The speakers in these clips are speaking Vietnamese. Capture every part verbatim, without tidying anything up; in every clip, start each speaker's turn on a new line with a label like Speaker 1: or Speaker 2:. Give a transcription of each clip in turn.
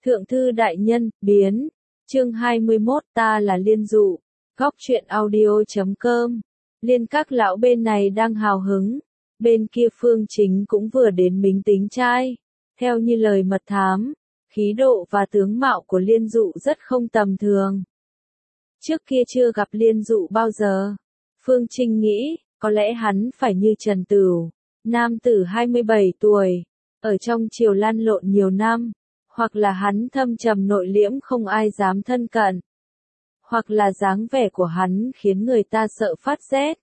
Speaker 1: Thượng thư đại nhân, biến. Chương hai mươi mốt, ta là Liên Dụ. Góc truyện audio.com. Liên các lão bên này đang hào hứng. Bên kia Phương Chính cũng vừa đến mính tính trai. Theo như lời mật thám, khí độ và tướng mạo của Liên Dụ rất không tầm thường. Trước kia chưa gặp Liên Dụ bao giờ. Phương Trinh nghĩ, có lẽ hắn phải như Trần Tửu, nam tử hai mươi bảy tuổi, ở trong triều lăn lộn nhiều năm, hoặc là hắn thâm trầm nội liễm không ai dám thân cận, hoặc là dáng vẻ của hắn khiến người ta sợ phát rét.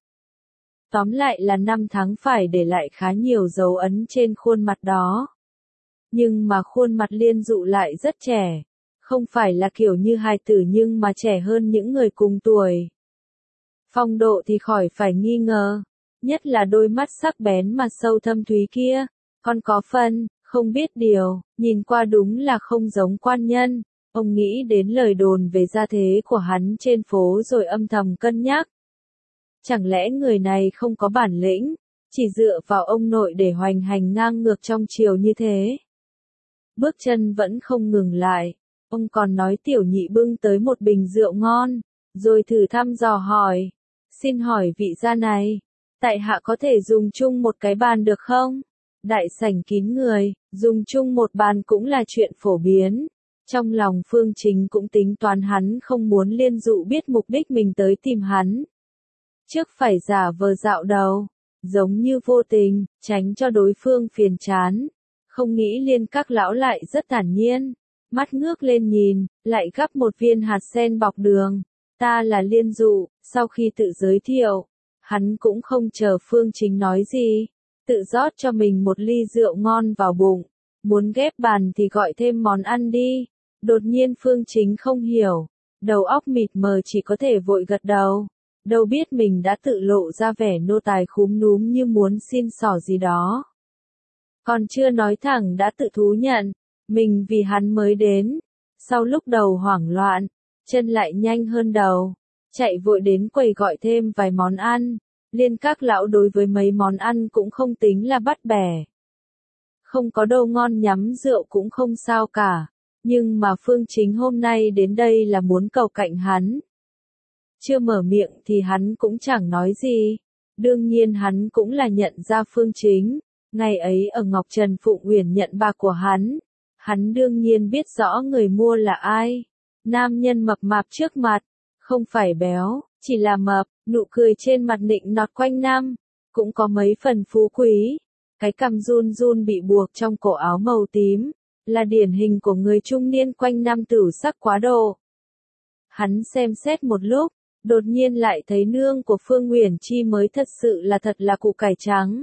Speaker 1: Tóm lại là năm tháng phải để lại khá nhiều dấu ấn trên khuôn mặt đó. Nhưng mà khuôn mặt Liên Dụ lại rất trẻ, không phải là kiểu như hài tử nhưng mà trẻ hơn những người cùng tuổi. Phong độ thì khỏi phải nghi ngờ, nhất là đôi mắt sắc bén mà sâu thâm thúy kia, còn có phần, không biết điều, nhìn qua đúng là không giống quan nhân. Ông nghĩ đến lời đồn về gia thế của hắn trên phố rồi âm thầm cân nhắc. Chẳng lẽ người này không có bản lĩnh, chỉ dựa vào ông nội để hoành hành ngang ngược trong triều như thế? Bước chân vẫn không ngừng lại, ông còn nói tiểu nhị bưng tới một bình rượu ngon, rồi thử thăm dò hỏi, xin hỏi vị gia này, tại hạ có thể dùng chung một cái bàn được không? Đại sảnh kín người, dùng chung một bàn cũng là chuyện phổ biến. Trong lòng Phương Chính cũng tính toán hắn không muốn Liên Dụ biết mục đích mình tới tìm hắn. Trước phải giả vờ dạo đầu, giống như vô tình, tránh cho đối phương phiền chán. Không nghĩ Liên các lão lại rất thản nhiên, mắt ngước lên nhìn, lại gắp một viên hạt sen bọc đường. Ta là Liên Dụ. Sau khi tự giới thiệu, hắn cũng không chờ Phương Chính nói gì, tự rót cho mình một ly rượu ngon vào bụng, muốn ghép bàn thì gọi thêm món ăn đi. Đột nhiên Phương Chính không hiểu, đầu óc mịt mờ chỉ có thể vội gật đầu, đâu biết mình đã tự lộ ra vẻ nô tài khúm núm như muốn xin xỏ gì đó. Còn chưa nói thẳng đã tự thú nhận, mình vì hắn mới đến. Sau lúc đầu hoảng loạn, chân lại nhanh hơn đầu, chạy vội đến quầy gọi thêm vài món ăn. Liên các lão đối với mấy món ăn cũng không tính là bắt bẻ. Không có đâu ngon nhắm rượu cũng không sao cả, nhưng mà Phương Chính hôm nay đến đây là muốn cầu cạnh hắn. Chưa mở miệng thì hắn cũng chẳng nói gì, đương nhiên hắn cũng là nhận ra Phương Chính, ngày ấy ở Ngọc Trần Phụng Uyển nhận bạc của hắn, hắn đương nhiên biết rõ người mua là ai. Nam nhân mập mạp trước mặt, không phải béo, chỉ là mập, nụ cười trên mặt nịnh nọt quanh năm, cũng có mấy phần phú quý. Cái cằm run run bị buộc trong cổ áo màu tím, là điển hình của người trung niên quanh năm tửu sắc quá độ. Hắn xem xét một lúc, đột nhiên lại thấy nương của Phương Uyển Chi mới thật sự là thật là củ cải trắng.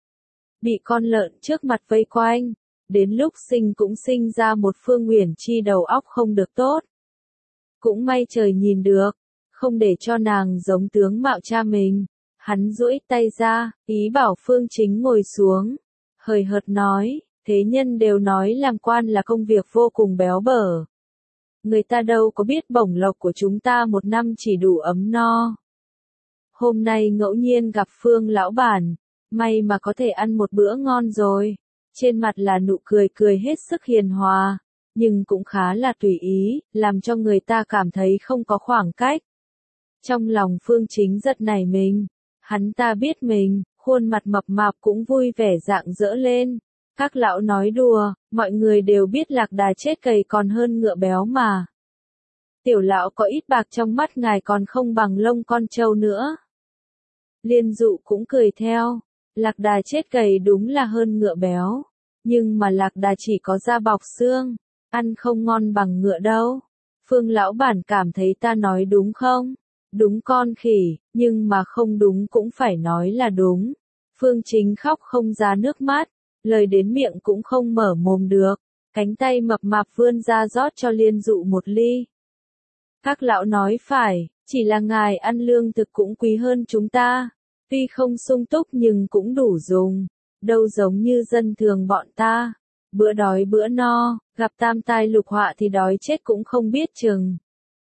Speaker 1: Bị con lợn trước mặt vây quanh, đến lúc sinh cũng sinh ra một Phương Uyển Chi đầu óc không được tốt. Cũng may trời nhìn được, không để cho nàng giống tướng mạo cha mình. Hắn duỗi tay ra, ý bảo Phương Chính ngồi xuống. Hời hợt nói, thế nhân đều nói làm quan là công việc vô cùng béo bở. Người ta đâu có biết bổng lộc của chúng ta một năm chỉ đủ ấm no. Hôm nay ngẫu nhiên gặp Phương lão bản, may mà có thể ăn một bữa ngon rồi. Trên mặt là nụ cười cười hết sức hiền hòa, nhưng cũng khá là tùy ý, làm cho người ta cảm thấy không có khoảng cách. Trong lòng Phương Chính rất nảy mình. Hắn ta biết mình, khuôn mặt mập mạp cũng vui vẻ rạng rỡ lên. Các lão nói đùa, mọi người đều biết lạc đà chết cầy còn hơn ngựa béo mà. Tiểu lão có ít bạc trong mắt ngài còn không bằng lông con trâu nữa. Liên Dụ cũng cười theo, lạc đà chết cầy đúng là hơn ngựa béo, nhưng mà lạc đà chỉ có da bọc xương, ăn không ngon bằng ngựa đâu. Phương lão bản cảm thấy ta nói đúng không? Đúng con khỉ, nhưng mà không đúng cũng phải nói là đúng. Phương Chính khóc không ra nước mắt, lời đến miệng cũng không mở mồm được, cánh tay mập mạp vươn ra rót cho Liên Dụ một ly. Các lão nói phải, chỉ là ngài ăn lương thực cũng quý hơn chúng ta, tuy không sung túc nhưng cũng đủ dùng, đâu giống như dân thường bọn ta, bữa đói bữa no, gặp tam tai lục họa thì đói chết cũng không biết chừng.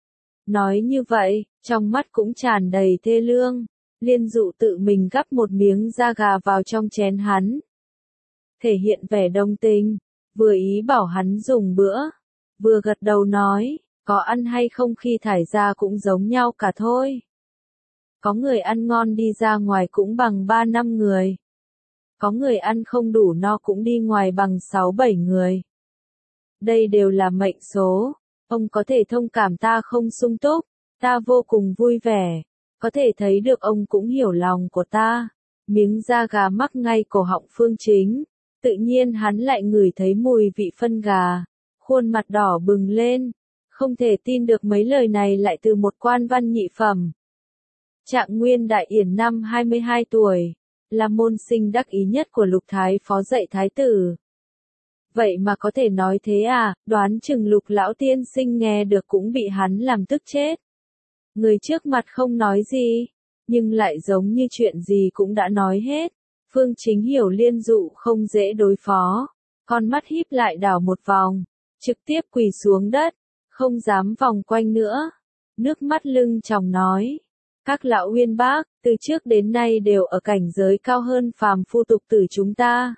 Speaker 1: Nói như vậy, trong mắt cũng tràn đầy thê lương. Liên Dụ tự mình gắp một miếng da gà vào trong chén hắn, thể hiện vẻ đồng tình, vừa ý bảo hắn dùng bữa. vừa gật đầu nói, có ăn hay không khi thải ra cũng giống nhau cả thôi. Có người ăn ngon đi ra ngoài cũng bằng ba năm người. Có người ăn không đủ no cũng đi ngoài bằng sáu bảy người. Đây đều là mệnh số. Ông có thể thông cảm ta không sung túc, ta vô cùng vui vẻ. Có thể thấy được ông cũng hiểu lòng của ta. Miếng da gà mắc ngay cổ họng Phương Chính. Tự nhiên hắn lại ngửi thấy mùi vị phân gà. Khuôn mặt đỏ bừng lên. Không thể tin được mấy lời này lại từ một quan văn nhị phẩm. Trạng Nguyên Đại Yển năm hai mươi hai tuổi. Là môn sinh đắc ý nhất của Lục Thái Phó dạy thái tử. Vậy mà có thể nói thế à, đoán chừng Lục lão tiên sinh nghe được cũng bị hắn làm tức chết. Người trước mặt không nói gì, nhưng lại giống như chuyện gì cũng đã nói hết. Phương Chính hiểu Liên Dụ không dễ đối phó, con mắt híp lại đảo một vòng, trực tiếp quỳ xuống đất, không dám vòng quanh nữa. Nước mắt lưng tròng nói, các lão uyên bác, từ trước đến nay đều ở cảnh giới cao hơn phàm phu tục tử chúng ta.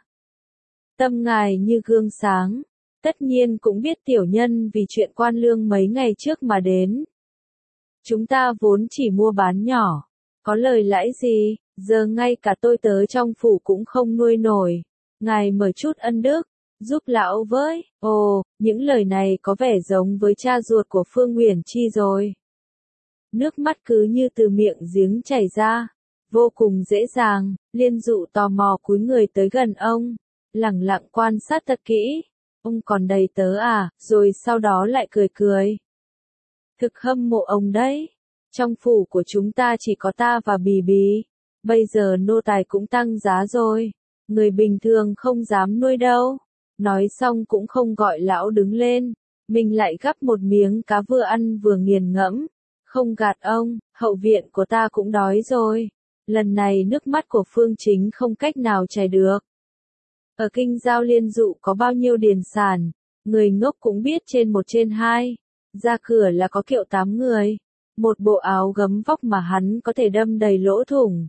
Speaker 1: Tâm ngài như gương sáng, tất nhiên cũng biết tiểu nhân vì chuyện quan lương mấy ngày trước mà đến. Chúng ta vốn chỉ mua bán nhỏ, có lời lãi gì, giờ ngay cả tôi tớ trong phủ cũng không nuôi nổi. Ngài mở chút ân đức, giúp lão với. Ồ, những lời này có vẻ giống với cha ruột của Phương Uyển Chi rồi. Nước mắt cứ như từ miệng giếng chảy ra, vô cùng dễ dàng. Liên Dụ tò mò cúi người tới gần ông, lẳng lặng quan sát thật kỹ. Ông còn đầy tớ à, rồi sau đó lại cười cười. Thực hâm mộ ông đấy. Trong phủ của chúng ta chỉ có ta và Bì Bì. Bây giờ nô tài cũng tăng giá rồi. Người bình thường không dám nuôi đâu. Nói xong cũng không gọi lão đứng lên. Mình lại gắp một miếng cá vừa ăn vừa nghiền ngẫm. Không gạt ông, hậu viện của ta cũng đói rồi. Lần này nước mắt của Phương Chính không cách nào chảy được. Ở kinh giao Liên Dụ có bao nhiêu điền sản, người ngốc cũng biết trên một trên hai. Ra cửa là có kiệu tám người. Một bộ áo gấm vóc mà hắn có thể đâm đầy lỗ thủng.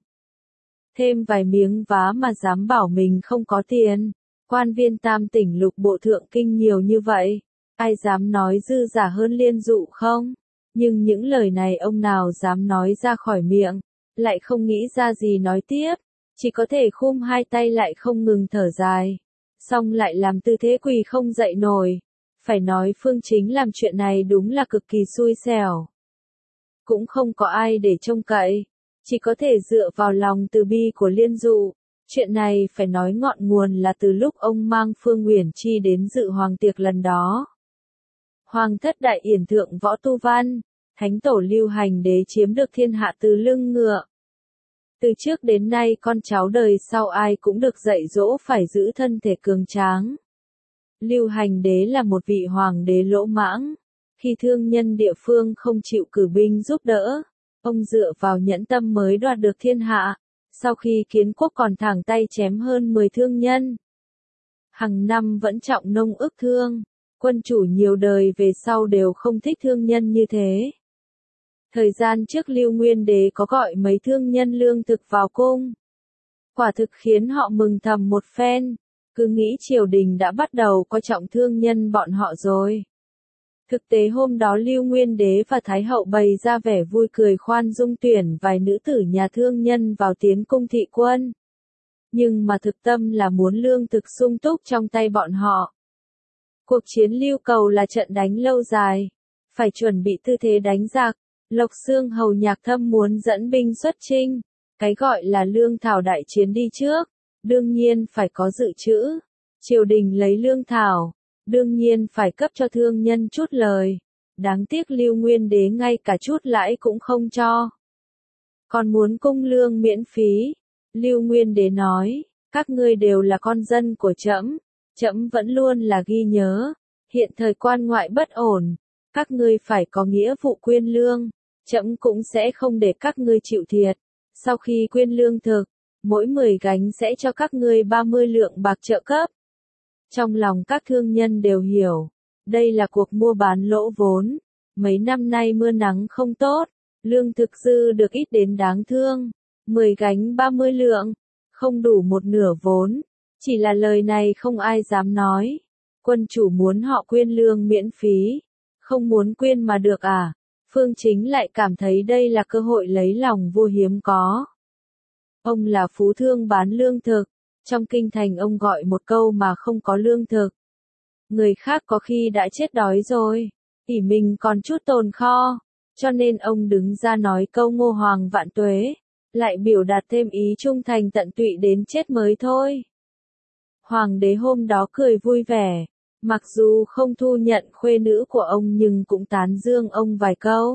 Speaker 1: Thêm vài miếng vá mà dám bảo mình không có tiền. Quan viên tam tỉnh lục bộ thượng kinh nhiều như vậy. Ai dám nói dư giả hơn Liên Dụ không? Nhưng những lời này ông nào dám nói ra khỏi miệng. Lại không nghĩ ra gì nói tiếp. Chỉ có thể khum hai tay lại không ngừng thở dài. Xong lại làm tư thế quỳ không dậy nổi. Phải nói Phương Chính làm chuyện này đúng là cực kỳ xui xẻo. Cũng không có ai để trông cậy. Chỉ có thể dựa vào lòng từ bi của Liên Dụ. Chuyện này phải nói ngọn nguồn là từ lúc ông mang Phương Uyển Chi đến dự hoàng tiệc lần đó. Hoàng thất Đại Yển thượng Võ Tu Văn, thánh tổ Lưu Hành Đế chiếm được thiên hạ từ lưng ngựa. Từ trước đến nay con cháu đời sau ai cũng được dạy dỗ phải giữ thân thể cường tráng. Lưu Hành Đế là một vị hoàng đế lỗ mãng. Khi thương nhân địa phương không chịu cử binh giúp đỡ, ông dựa vào nhẫn tâm mới đoạt được thiên hạ. Sau khi kiến quốc còn thẳng tay chém hơn mười thương nhân. Hằng năm vẫn trọng nông ức thương. Quân chủ nhiều đời về sau đều không thích thương nhân như thế. Thời gian trước Lưu Nguyên Đế có gọi mấy thương nhân lương thực vào cung. Quả thực khiến họ mừng thầm một phen. Cứ nghĩ triều đình đã bắt đầu coi trọng thương nhân bọn họ rồi. Thực tế hôm đó Lưu Nguyên Đế và Thái hậu bày ra vẻ vui cười khoan dung tuyển vài nữ tử nhà thương nhân vào tiến cung thị quân. Nhưng mà thực tâm là muốn lương thực sung túc trong tay bọn họ. Cuộc chiến Lưu Cầu là trận đánh lâu dài. Phải chuẩn bị tư thế đánh giặc. Lộc Xương hầu Nhạc Thâm muốn dẫn binh xuất chinh. Cái gọi là lương thảo đại chiến đi trước. Đương nhiên phải có dự trữ. Triều đình lấy lương thảo. Đương nhiên phải cấp cho thương nhân chút lời. Đáng tiếc Lưu Nguyên Đế ngay cả chút lãi cũng không cho. Còn muốn cung lương miễn phí. Lưu Nguyên Đế nói, các ngươi đều là con dân của trẫm, trẫm vẫn luôn là ghi nhớ. Hiện thời quan ngoại bất ổn, các ngươi phải có nghĩa vụ quyên lương, trẫm cũng sẽ không để các ngươi chịu thiệt. Sau khi quyên lương thực, mỗi mười gánh sẽ cho các ngươi ba mươi lượng bạc trợ cấp. Trong lòng các thương nhân đều hiểu, đây là cuộc mua bán lỗ vốn. Mấy năm nay mưa nắng không tốt, lương thực dư được ít đến đáng thương. mười gánh ba mươi lượng, không đủ một nửa vốn. Chỉ là lời này không ai dám nói. Quân chủ muốn họ quyên lương miễn phí, không muốn quyên mà được à? Phương Chính lại cảm thấy đây là cơ hội lấy lòng vua hiếm có. Ông là phú thương bán lương thực, trong kinh thành ông gọi một câu mà không có lương thực. Người khác có khi đã chết đói rồi, ỷ mình còn chút tồn kho, cho nên ông đứng ra nói câu Ngô Hoàng vạn tuế, lại biểu đạt thêm ý trung thành tận tụy đến chết mới thôi. Hoàng đế hôm đó cười vui vẻ, mặc dù không thu nhận khuê nữ của ông nhưng cũng tán dương ông vài câu.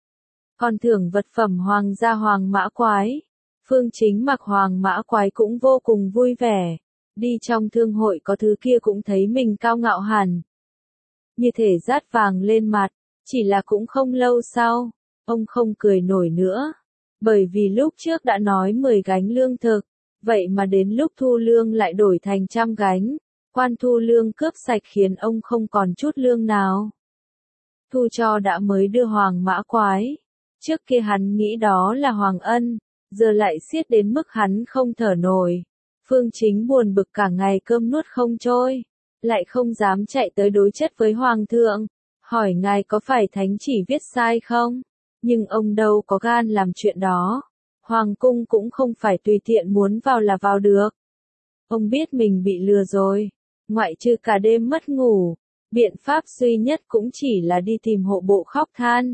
Speaker 1: Còn thưởng vật phẩm hoàng gia hoàng mã quái. Phương Chính mặc hoàng mã quái cũng vô cùng vui vẻ, đi trong thương hội có thứ kia cũng thấy mình cao ngạo hẳn. Như thể dát vàng lên mặt, chỉ là cũng không lâu sau, ông không cười nổi nữa. Bởi vì lúc trước đã nói mười gánh lương thực, vậy mà đến lúc thu lương lại đổi thành trăm gánh, quan thu lương cướp sạch khiến ông không còn chút lương nào. Thu cho đã mới đưa hoàng mã quái, trước kia hắn nghĩ đó là hoàng ân, giờ lại xiết đến mức hắn không thở nổi. Phương Chính buồn bực cả ngày cơm nuốt không trôi, lại không dám chạy tới đối chất với hoàng thượng, hỏi ngài có phải thánh chỉ viết sai không? Nhưng ông đâu có gan làm chuyện đó. Hoàng cung cũng không phải tùy tiện muốn vào là vào được. Ông biết mình bị lừa rồi, ngoại trừ cả đêm mất ngủ, biện pháp duy nhất cũng chỉ là đi tìm hộ bộ khóc than.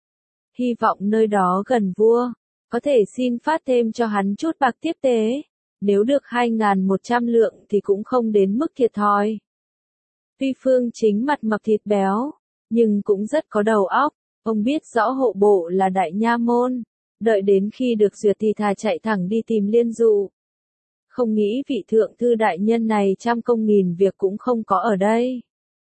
Speaker 1: Hy vọng nơi đó gần vua, có thể xin phát thêm cho hắn chút bạc tiếp tế, nếu được hai nghìn một trăm lượng thì cũng không đến mức thiệt thòi. Tuy Phương Chính mặt mập thịt béo, nhưng cũng rất có đầu óc, ông biết rõ hộ bộ là đại nha môn, đợi đến khi được duyệt thì thà chạy thẳng đi tìm Liên Dụ. Không nghĩ vị thượng thư đại nhân này trăm công nghìn việc cũng không có ở đây.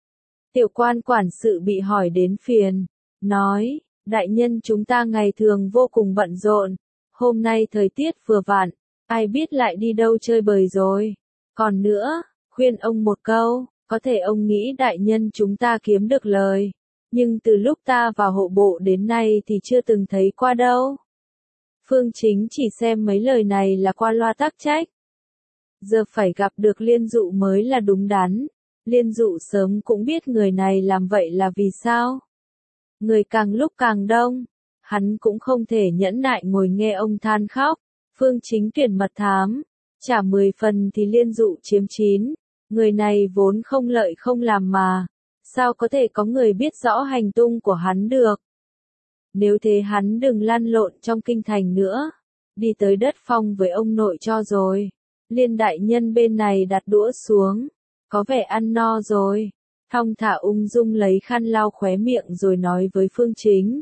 Speaker 1: Tiểu quan quản sự bị hỏi đến phiền, nói, đại nhân chúng ta ngày thường vô cùng bận rộn, hôm nay thời tiết vừa vặn, ai biết lại đi đâu chơi bời rồi. Còn nữa, khuyên ông một câu, có thể ông nghĩ đại nhân chúng ta kiếm được lời, nhưng từ lúc ta vào hộ bộ đến nay thì chưa từng thấy qua đâu. Phương Chính chỉ xem mấy lời này là qua loa tắc trách. Giờ phải gặp được Liên Dụ mới là đúng đắn. Liên Dụ sớm cũng biết người này làm vậy là vì sao. Người càng lúc càng đông, hắn cũng không thể nhẫn nại ngồi nghe ông than khóc. Phương Chính tuyển mật thám, trả mười phần thì Liên Dụ chiếm chín. Người này vốn không lợi không làm mà, sao có thể có người biết rõ hành tung của hắn được. Nếu thế hắn đừng lăn lộn trong kinh thành nữa, đi tới đất phong với ông nội cho rồi. Liên đại nhân bên này đặt đũa xuống, có vẻ ăn no rồi, thong thả ung dung lấy khăn lau khóe miệng rồi nói với Phương Chính.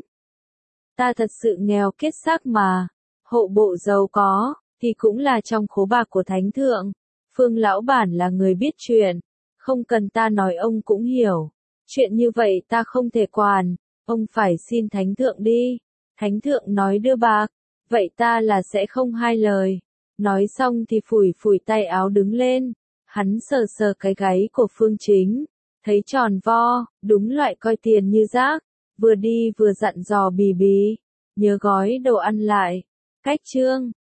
Speaker 1: Ta thật sự nghèo kiết xác mà, hộ bộ giàu có, thì cũng là trong khố bạc của thánh thượng. Phương lão bản là người biết chuyện, không cần ta nói ông cũng hiểu. Chuyện như vậy ta không thể quản, ông phải xin thánh thượng đi. Thánh thượng nói đưa bạc, vậy ta là sẽ không hai lời. Nói xong thì phủi phủi tay áo đứng lên, hắn sờ sờ cái gáy của Phương Chính, thấy tròn vo, đúng loại coi tiền như rác, vừa đi vừa dặn dò bì bì, nhớ gói đồ ăn lại. Cách chương